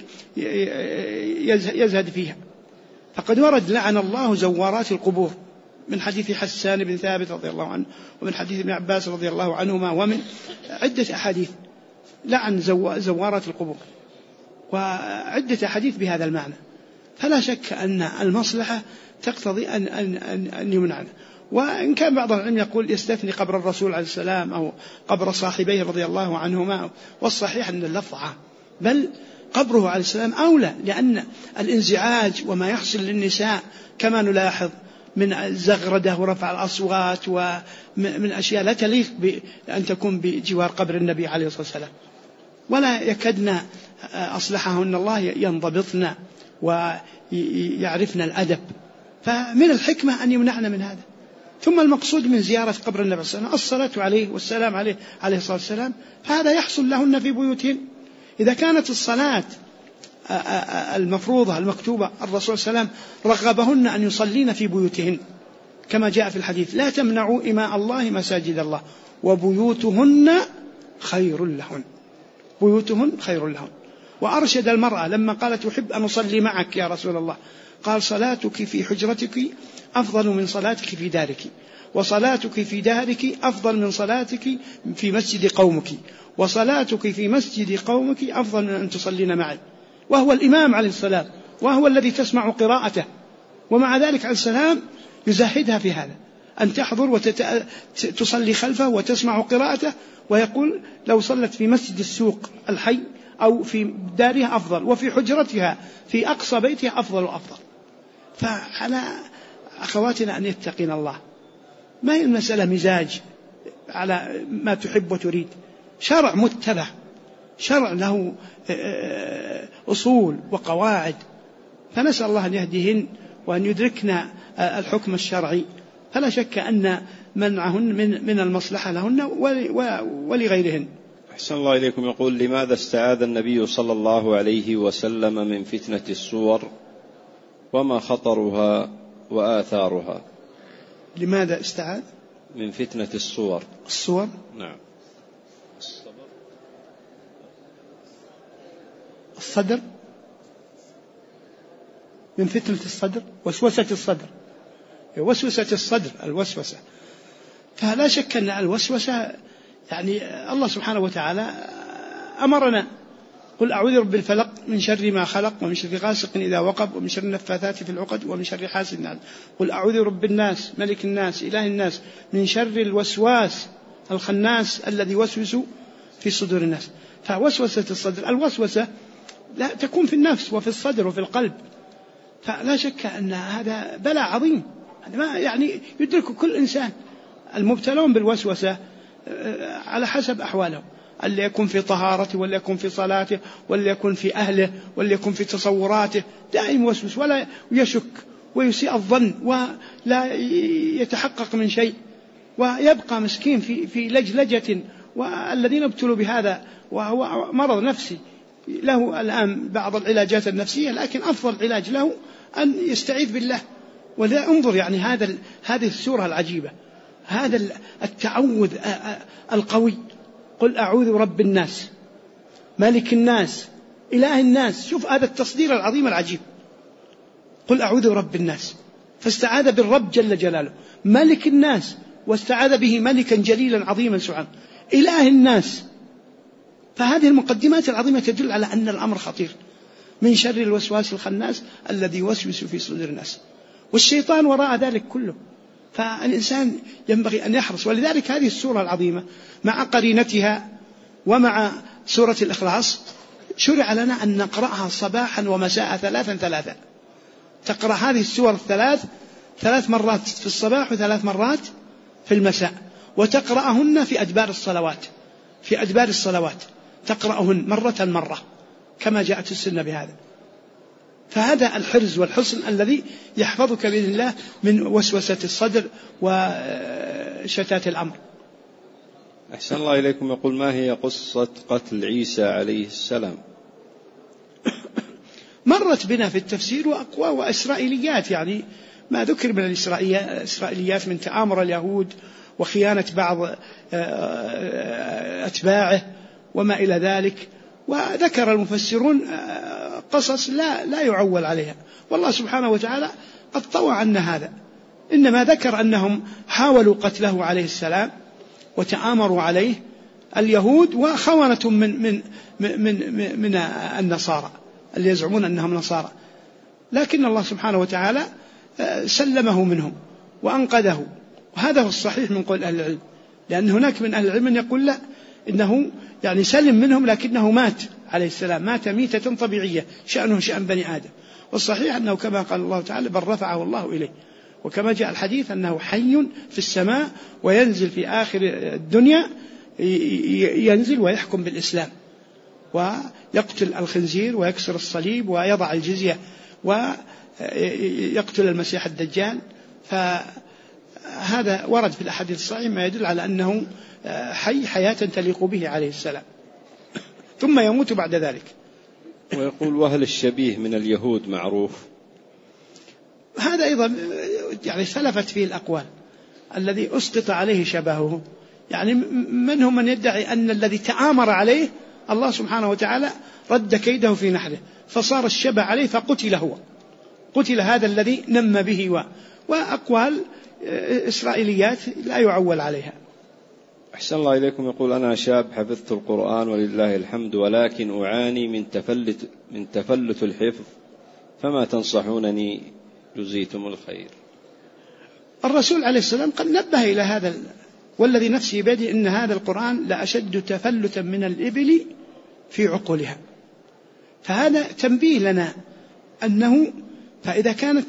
يزهد فيها. فقد ورد لعن الله زوارات القبور، من حديث حسان بن ثابت رضي الله عنه، ومن حديث ابن عباس رضي الله عنهما، ومن عدة أحاديث لعن زوارات القبور، وعدة أحاديث بهذا المعنى. فلا شك أن المصلحة تقتضي أن يمنعنا. وإن كان بعض العلم يقول يستثني قبر الرسول عليه السلام أو قبر صاحبيه رضي الله عنهما، والصحيح أن اللفظ عام، بل قبره عليه السلام أولى، لأن الانزعاج وما يحصل للنساء كما نلاحظ من الزغردة ورفع الأصوات ومن أشياء لا تليق بأن تكون بجوار قبر النبي عليه الصلاة والسلام، ولا يكدن أصلحهن الله ينضبطن ويعرفن الأدب. فمن الحكمة أن يمنعنا من هذا. ثم المقصود من زيارة قبر النبي صلى الله عليه وسلم الصلاة عليه والسلام عليه الصلاة والسلام، فهذا يحصل لهن في بيوتهن. إذا كانت الصلاة المفروضة المكتوبة الرسول صلى الله عليه وسلم رغبهن أن يصلين في بيوتهن، كما جاء في الحديث: لا تمنعوا إماء الله مساجد الله وبيوتهن خير لهن. بيوتهن خير لهن. وأرشد المرأة لما قالت: أحب أن أصلي معك يا رسول الله، قال: صلاتك في حجرتك أفضل من صلاتك في دارك، وصلاتك في دارك أفضل من صلاتك في مسجد قومك، وصلاتك في مسجد قومك أفضل من أن تصلين معي. وهو الإمام عليه السلام، وهو الذي تسمع قراءته، ومع ذلك عليه السلام يزهدها في هذا، أن تحضر وتصلي خلفه وتسمع قراءته، ويقول: لو صلت في مسجد السوق الحي أو في دارها أفضل، وفي حجرتها في أقصى بيتها أفضل وأفضل. فعلى أخواتنا أن يتقين الله، ما هي المسألة مزاج على ما تحب وتريد. شرع متبع، شرع له أصول وقواعد، فنسأل الله أن يهديهن وأن يدركنا الحكم الشرعي. فلا شك أن منعهن من المصلحة لهن ولغيرهن. أحسن الله إليكم. يقول: لماذا استعاذ النبي صلى الله عليه وسلم من فتنة الصور، وما خطرها وآثارها؟ لماذا استعاذ من فتنة الصور؟ الصور؟ نعم. الصدر، من فتنة الصدر، وسوسة الصدر، وسوسة الصدر، الوسوسة. فلا شك أن الوسوسة يعني الله سبحانه وتعالى أمرنا: قل أعوذ برب الفلق من شر ما خلق ومن شر غاسق إذا وقب ومن شر النفاثات في العقد ومن شر حاسد. قل أعوذ برب الناس ملك الناس إله الناس من شر الوسواس الخناس الذي يوسوس في صدور الناس. فوسوسة الصدر، الوسوسة لا تكون في النفس وفي الصدر وفي القلب. فلا شك أن هذا بلاء عظيم، ما يعني يدرك كل إنسان. المبتلون بالوسوسة على حسب أحواله، اللي يكون في طهارته، واللي يكون في صلاته، واللي يكون في أهله، واللي يكون في تصوراته، دائم يوسوس ولا يشك ويسيء الظن ولا يتحقق من شيء، ويبقى مسكين في لجلجة. والذين ابتلوا بهذا وهو مرض نفسي، له الآن بعض العلاجات النفسية، لكن أفضل علاج له أن يستعيذ بالله. ولا انظر يعني هذه السورة العجيبة، هذا التعوذ القوي: قل أعوذ برب الناس ملك الناس إله الناس. شوف هذا التصدير العظيم العجيب، قل أعوذ برب الناس، فاستعاذ بالرب جل جلاله ملك الناس، واستعاذ به ملكا جليلا عظيما سبحانه إله الناس. فهذه المقدمات العظيمة تدل على أن الأمر خطير، من شر الوسواس الخناس الذي يوسوس في صدور الناس، والشيطان وراء ذلك كله. فالإنسان ينبغي أن يحرص. ولذلك هذه السورة العظيمة مع قرينتها ومع سورة الإخلاص شرع لنا أن نقرأها صباحا ومساء 3 تقرأ هذه السور 3 مرات في الصباح و3 مرات في المساء، وتقرأهن في أدبار الصلوات تقرأهن مرة كما جاءت السنة بهذا. فهذا الحرز والحصن الذي يحفظك بإذن الله من وسوسة الصدر وشتات الأمر. أحسن الله إليكم. يقول: ما هي قصة قتل عيسى عليه السلام؟ مرت بنا في التفسير وإسرائيليات، يعني ما ذكر من الإسرائيليات من تآمر اليهود وخيانة بعض أتباعه وما إلى ذلك. وذكر المفسرون قصص لا يعول عليها، والله سبحانه وتعالى قد طوى عنا هذا. إنما ذكر أنهم حاولوا قتله عليه السلام وتآمروا عليه اليهود وخونة من النصارى اللي يزعمون أنهم نصارى، لكن الله سبحانه وتعالى سلمه منهم وأنقذه. وهذا هو الصحيح من قول أهل العلم، لأن هناك من أهل العلم يقول لا، إنه يعني سلم منهم لكنه مات عليه السلام، مات ميتة طبيعية شأنه شأن بني آدم. والصحيح أنه كما قال الله تعالى: بل رفعه الله إليه. وكما جاء الحديث أنه حي في السماء وينزل في آخر الدنيا، ينزل ويحكم بالإسلام ويقتل الخنزير ويكسر الصليب ويضع الجزية ويقتل المسيح الدجال. فهذا ورد في الأحاديث الصحيحة ما يدل على أنه حي حياة تليق به عليه السلام، ثم يموت بعد ذلك. ويقول: وهل الشبيه من اليهود معروف؟ هذا أيضا يعني اختلفت فيه الأقوال. الذي أسقط عليه شبهه، يعني منهم من يدعي أن الذي تآمر عليه الله سبحانه وتعالى رد كيده في نحره فصار الشبه عليه فقتل هو، قتل هذا الذي نم به. وأقوال إسرائيليات لا يعول عليها. أحسن الله إليكم. يقول: أنا شاب حفظت القرآن ولله الحمد، ولكن أعاني من تفلت الحفظ، فما تنصحونني جزيتم الخير؟ الرسول عليه السلام قد نبه إلى هذا، والذي نفسي بيده إن هذا القرآن لأشد تفلتا من الإبل في عقولها. فهذا تنبيه لنا أنه فإذا كانت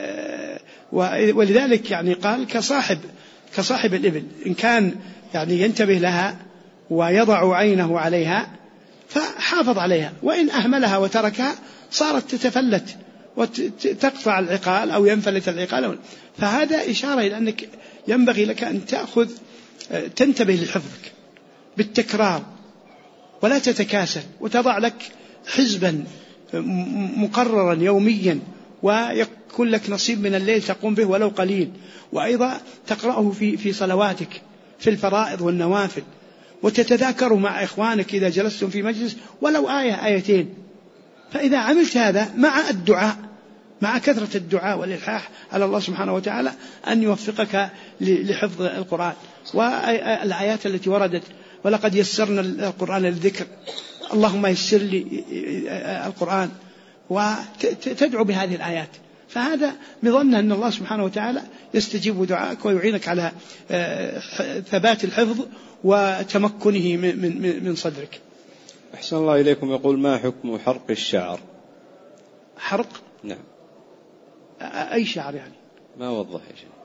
ولذلك يعني قال كصاحب الإبل، إن كان يعني ينتبه لها ويضع عينه عليها فحافظ عليها، وإن أهملها وتركها صارت تتفلت وتقطع العقال أو ينفلت العقال. فهذا إشارة إلى أنك ينبغي لك أن تنتبه لحفظك بالتكرار ولا تتكاسل، وتضع لك حزبا مقررا يوميا، ويكون لك نصيب من الليل تقوم به ولو قليل، وأيضا تقرأه في صلواتك في الفرائض والنوافل، وتتذاكره مع إخوانك إذا جلستم في مجلس ولو آية آيتين. فإذا عملت هذا مع الدعاء، مع كثرة الدعاء والإلحاح على الله سبحانه وتعالى أن يوفقك لحفظ القرآن والآيات التي وردت: ولقد يسرنا القرآن للذكر، اللهم يسر لي القرآن، وتدعو بهذه الآيات. فهذا بظن أن الله سبحانه وتعالى يستجيب دعائك ويعينك على ثبات الحفظ وتمكنه من صدرك. أحسن الله إليكم. يقول: ما حكم حرق الشعر؟ حرق؟ نعم. أي شعر يعني؟ ما وضح يا شيخ.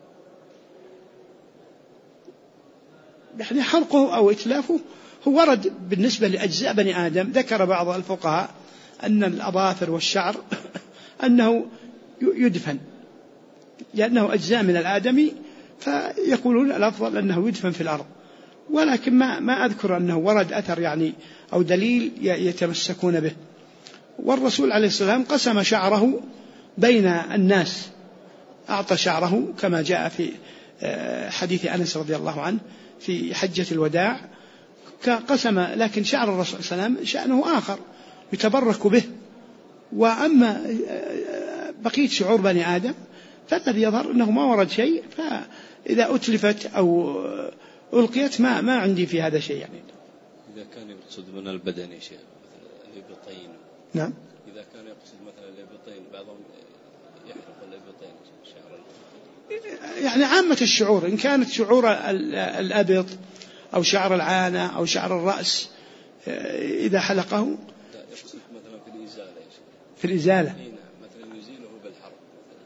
يعني حرقه أو إتلافه هو ورد بالنسبة لأجزاء بني آدم. ذكر بعض الفقهاء أن الأظافر والشعر أنه يدفن لأنه أجزاء من الآدمي، فيقولون الأفضل أنه يدفن في الأرض، ولكن ما أذكر أنه ورد أثر يعني أو دليل يتمسكون به. والرسول عليه السلام قسم شعره بين الناس، أعطى شعره كما جاء في حديث أنس رضي الله عنه في حجة الوداع قسم، لكن شعر الرسول صلى الله عليه وسلم شأنه آخر يتبرك به. وأما بقية شعور بني آدم، فالذي يظهر أنه ما ورد شيء، فإذا أتلفت أو ألقيت ما عندي في هذا شيء يعني. إذا كان يقصد من البدن يا شيخ مثلا الإبطين. نعم. إذا كان يقصد مثلا الإبطين، بعضهم يحرق الإبطين شعر يعني عامة الشعور، إن كانت شعور الأبط أو شعر العانة أو شعر الرأس إذا حلقه. لا، يقصد مثلا في الإزالة يا شيخ. في الإزالة. نعم، مثلا يزيله بالحرق.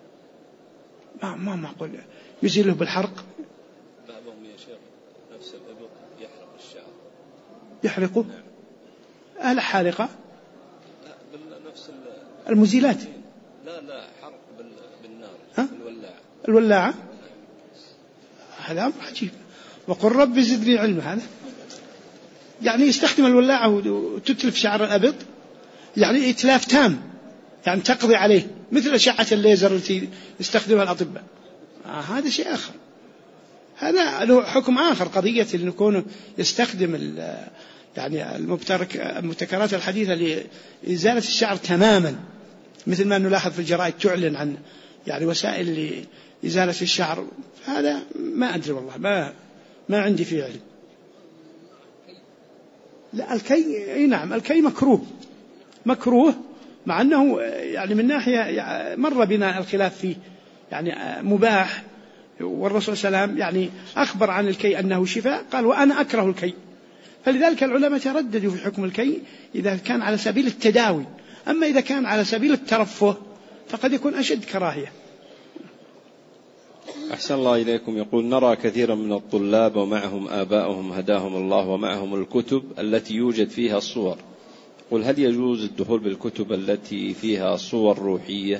ما معقول يزيله بالحرق. بعضهم يا شيخ نفس الإبط يحرق الشعر. يحرقه؟ نعم. أهل حالقة؟ لا، بنفس المزيلات. لا حرق بالنار. الولاعة. هذا أمر عجيب. وقل رب زدني علما. هذا يعني يستخدم الولاعة وتتلف شعر الأبط، يعني إتلاف تام، يعني تقضي عليه مثل أشعة الليزر التي يستخدمها الأطباء. هذا شيء آخر، هذا له حكم آخر. قضية أن يكون يستخدم يعني المبتكرات الحديثة لإزالة الشعر تماما، مثل ما نلاحظ في الجرائد تعلن عن يعني وسائل لإزالة الشعر. هذا ما أدري والله، ما عندي فيه علم. لا، الكي نعم، الكي مكروه، مع أنه يعني من ناحية مر بنا الخلاف فيه، يعني مباح، والرسول صلى الله عليه وسلم يعني أخبر عن الكي أنه شفاء، قال وأنا أكره الكي. فلذلك العلماء ترددوا في حكم الكي إذا كان على سبيل التداوي، أما إذا كان على سبيل الترفه فقد يكون أشد كراهية. أحسن الله إليكم. يقول: نرى كثيرا من الطلاب ومعهم آباؤهم هداهم الله ومعهم الكتب التي يوجد فيها الصور، قل هل يجوز الدخول بالكتب التي فيها صور روحية؟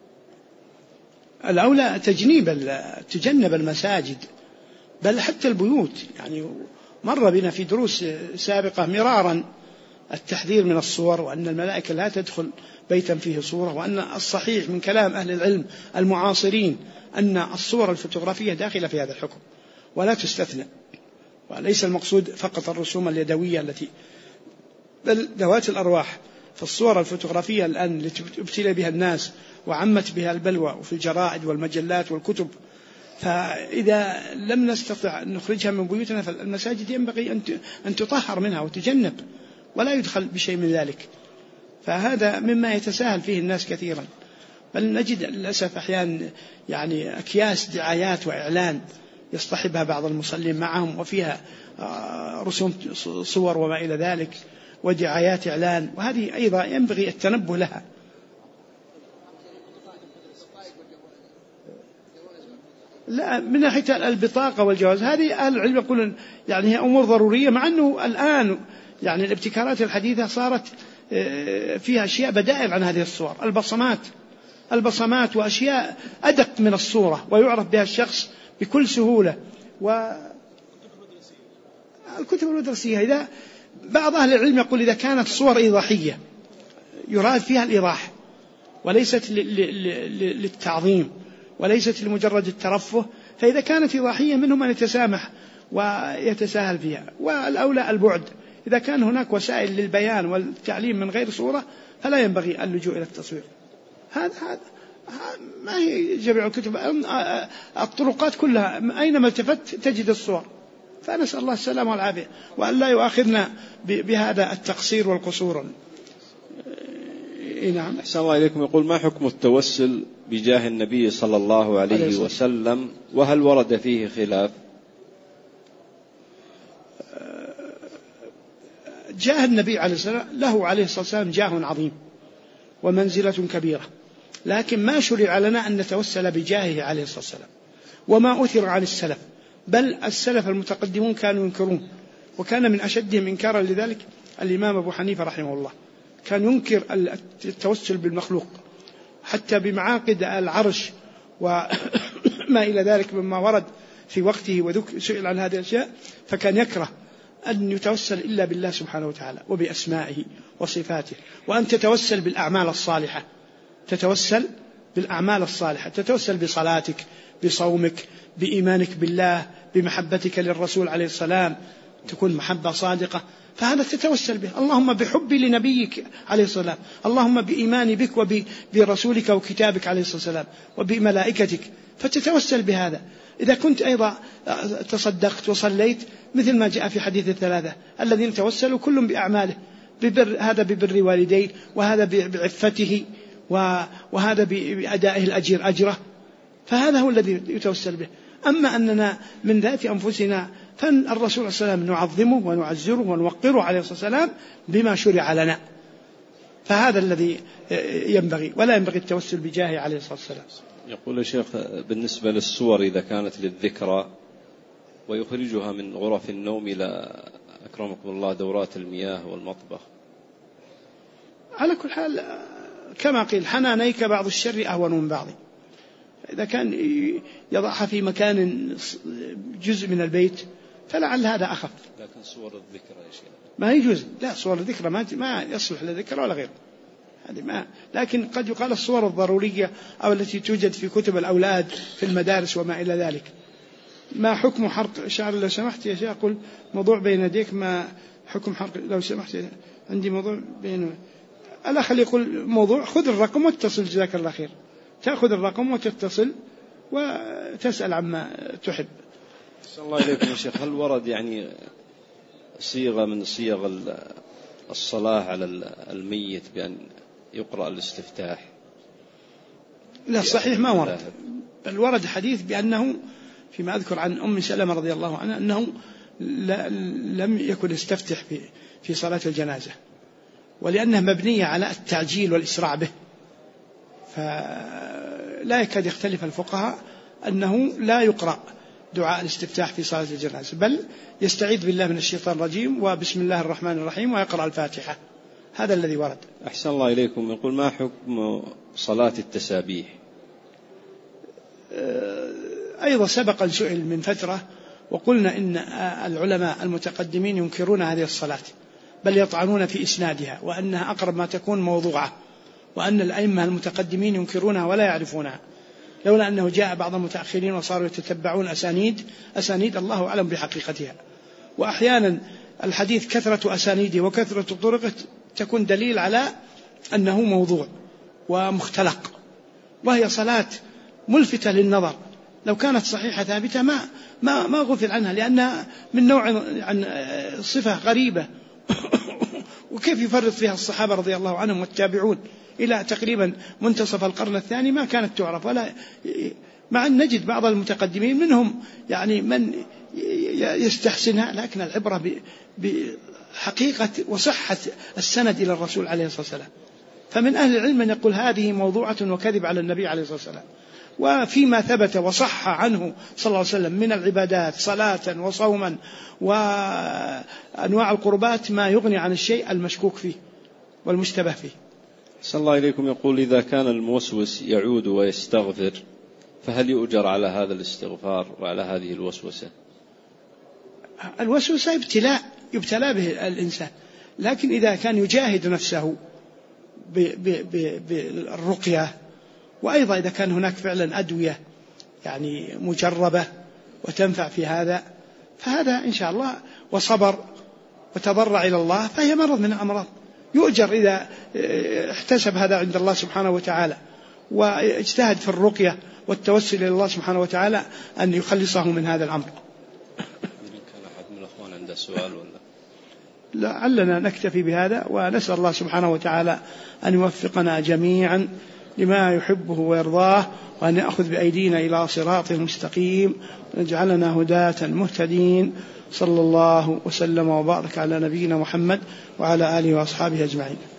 الأولى تجنب المساجد، بل حتى البيوت. يعني مر بنا في دروس سابقة مرارا التحذير من الصور، وأن الملائكة لا تدخل بيتا فيه صورة، وأن الصحيح من كلام أهل العلم المعاصرين أن الصور الفوتوغرافية داخلة في هذا الحكم ولا تستثنى، وليس المقصود فقط الرسوم اليدوية التي بل ذوات الأرواح. فالصور الفوتوغرافية الآن التي ابتلى بها الناس وعمت بها البلوى وفي الجرائد والمجلات والكتب، فإذا لم نستطع أن نخرجها من بيوتنا فالمساجد ينبغي أن تطهر منها وتجنب ولا يدخل بشيء من ذلك. فهذا مما يتساهل فيه الناس كثيرا، بل نجد للأسف أحيانا يعني أكياس دعايات وإعلان يصطحبها بعض المصلين معهم، وفيها رسوم صور وما إلى ذلك ودعايات إعلان، وهذه أيضا ينبغي التنبه لها. لا، من ناحية البطاقة والجواز هذه أهل العلم يقولون يعني هي أمور ضرورية، مع أنه الآن يعني الابتكارات الحديثة صارت فيها أشياء بدائل عن هذه الصور، البصمات وأشياء أدق من الصورة ويعرف بها الشخص بكل سهولة. والكتب المدرسية إذا بعض أهل العلم يقول إذا كانت صور إيضاحية يراد فيها الإيضاح وليست للتعظيم وليست لمجرد الترفه، فإذا كانت إيضاحية منهم من يتسامح ويتساهل فيها، والأولى البعد. إذا كان هناك وسائل للبيان والتعليم من غير صورة فلا ينبغي اللجوء إلى التصوير. هذا ما هي جميع الكتب، الطرقات كلها أينما التفت تجد الصور، فنسأل الله السلامة والعافية وأن لا يؤاخذنا بهذا التقصير والقصور. نعم. أحسن الله إليكم. يقول: ما حكم التوسل بجاه النبي صلى الله عليه وسلم، وهل ورد فيه خلاف؟ جاه النبي عليه الصلاة والسلام جاه عظيم ومنزلة كبيرة، لكن ما شرع لنا أن نتوسل بجاهه عليه الصلاة والسلام، وما أثر عن السلف، بل السلف المتقدمون كانوا ينكرون، وكان من أشدهم إنكارا لذلك الإمام أبو حنيفة رحمه الله، كان ينكر التوسل بالمخلوق حتى بمعاقد العرش وما إلى ذلك مما ورد في وقته سئل عن هذه الأشياء، فكان يكره أن يتوسل إلا بالله سبحانه وتعالى وبأسمائه وصفاته، وأن تتوسل بالأعمال الصالحة، تتوسل بصلاتك، بصومك، بإيمانك بالله، بمحبتك للرسول عليه السلام، تكون محبة صادقة، فهذا تتوسل به. اللهم بحبي لنبيك عليه الصلاة والسلام، اللهم بإيماني بك وبرسولك وكتابك عليه الصلاة والسلام وبملائكتك، فتتوسل بهذا. إذا كنت أيضا تصدقت وصليت مثل ما جاء في حديث الثلاثة الذين توسلوا كل بأعماله، هذا ببر والديه، وهذا بعفته، وهذا بأدائه الأجر أجره، فهذا هو الذي يتوسل به. أما أننا من ذات أنفسنا فالرسول صلى الله عليه وسلم نعظمه ونعزره ونوقره عليه الصلاة والسلام بما شرع لنا، فهذا الذي ينبغي، ولا ينبغي التوسل بجاهه عليه الصلاة والسلام. يقول الشيخ بالنسبة للصور إذا كانت للذكرى ويخرجها من غرف النوم إلى أكرمكم الله دورات المياه والمطبخ، على كل حال كما قيل حنانيك بعض الشر أهون من بعض. إذا كان يضعها في مكان جزء من البيت فلعل هذا أخف. لكن صور الذكرى يا شيخ ما يجوز، لا صور الذكرى ما يصلح للذكرى ولا غيره، هذه ما. لكن قد يقال الصور الضرورية أو التي توجد في كتب الأولاد في المدارس وما إلى ذلك. ما حكم حرق شعر؟ لو سمحت يا شيخ أقول موضوع بين يديك، ما حكم حرق لو سمحت؟ عندي موضوع بين الأخ اللي يقول موضوع، خذ الرقم واتصل، جزاك الله خير، تأخذ الرقم وتتصل وتسأل عما تحب. صلى الله عليكم يا شيخ، هل ورد يعني صيغة من صيغ الصلاة على الميت بأن يقرأ الاستفتاح؟ لا صحيح ما ورد، بل ورد حديث بأنه فيما أذكر عن أم سلمة رضي الله عنها أنه لم يكن يستفتح في صلاة الجنازة، ولأنها مبنية على التعجيل والإسراع به، فلا يكاد يختلف الفقهاء أنه لا يقرأ دعاء الاستفتاح في صلاة الجنازة، بل يستعيذ بالله من الشيطان الرجيم وبسم الله الرحمن الرحيم ويقرأ الفاتحة. هذا الذي ورد. أحسن الله إليكم. يقول ما حكم صلاة التسابيح؟ أيضا سبق سئل من فترة وقلنا إن العلماء المتقدمين ينكرون هذه الصلاة، بل يطعنون في إسنادها، وأنها أقرب ما تكون موضوعة، وأن الأئمة المتقدمين ينكرونها ولا يعرفونها، لولا أنه جاء بعض المتأخرين وصاروا يتتبعون أسانيد الله أعلم بحقيقتها. وأحيانا الحديث كثرة أسانيده وكثرة طرقه تكون دليل على أنه موضوع ومختلق، وهي صلاة ملفتة للنظر، لو كانت صحيحة ثابتة ما غفل عنها، لأنها من نوع عن صفة غريبة وكيف يفرط فيها الصحابة رضي الله عنهم والتابعون إلى تقريبا منتصف القرن الثاني ما كانت تعرف، ولا مع أن نجد بعض المتقدمين منهم يعني من يستحسنها، لكن العبرة بحقيقة وصحة السند إلى الرسول عليه الصلاة والسلام. فمن أهل العلم من يقول هذه موضوعة وكذب على النبي عليه الصلاة والسلام، وفيما ثبت وصح عنه صلى الله عليه وسلم من العبادات صلاة وصوما وأنواع القربات ما يغني عن الشيء المشكوك فيه والمشتبه فيه. صلى الله عليكم. يقول إذا كان الموسوس يعود ويستغفر فهل يؤجر على هذا الاستغفار وعلى هذه الوسوسة؟ الوسوسة يبتلى به الإنسان، لكن إذا كان يجاهد نفسه بالرقية، وأيضا إذا كان هناك فعلا أدوية يعني مجربة وتنفع في هذا، فهذا إن شاء الله وصبر وتضرع إلى الله فهي مرض من الأمراض، يؤجر إذا احتسب هذا عند الله سبحانه وتعالى واجتهد في الرقية والتوسل إلى الله سبحانه وتعالى أن يخلصه من هذا الأمر. كان أحد من الأخوان عنده سؤال ولا؟ لعلنا نكتفي بهذا، ونسأل الله سبحانه وتعالى أن يوفقنا جميعا لما يحبه ويرضاه، وأن يأخذ بأيدينا إلى صراط مستقيم، ونجعلنا هداة مهتدين. صلى الله وسلم وبارك على نبينا محمد وعلى آله وأصحابه أجمعين.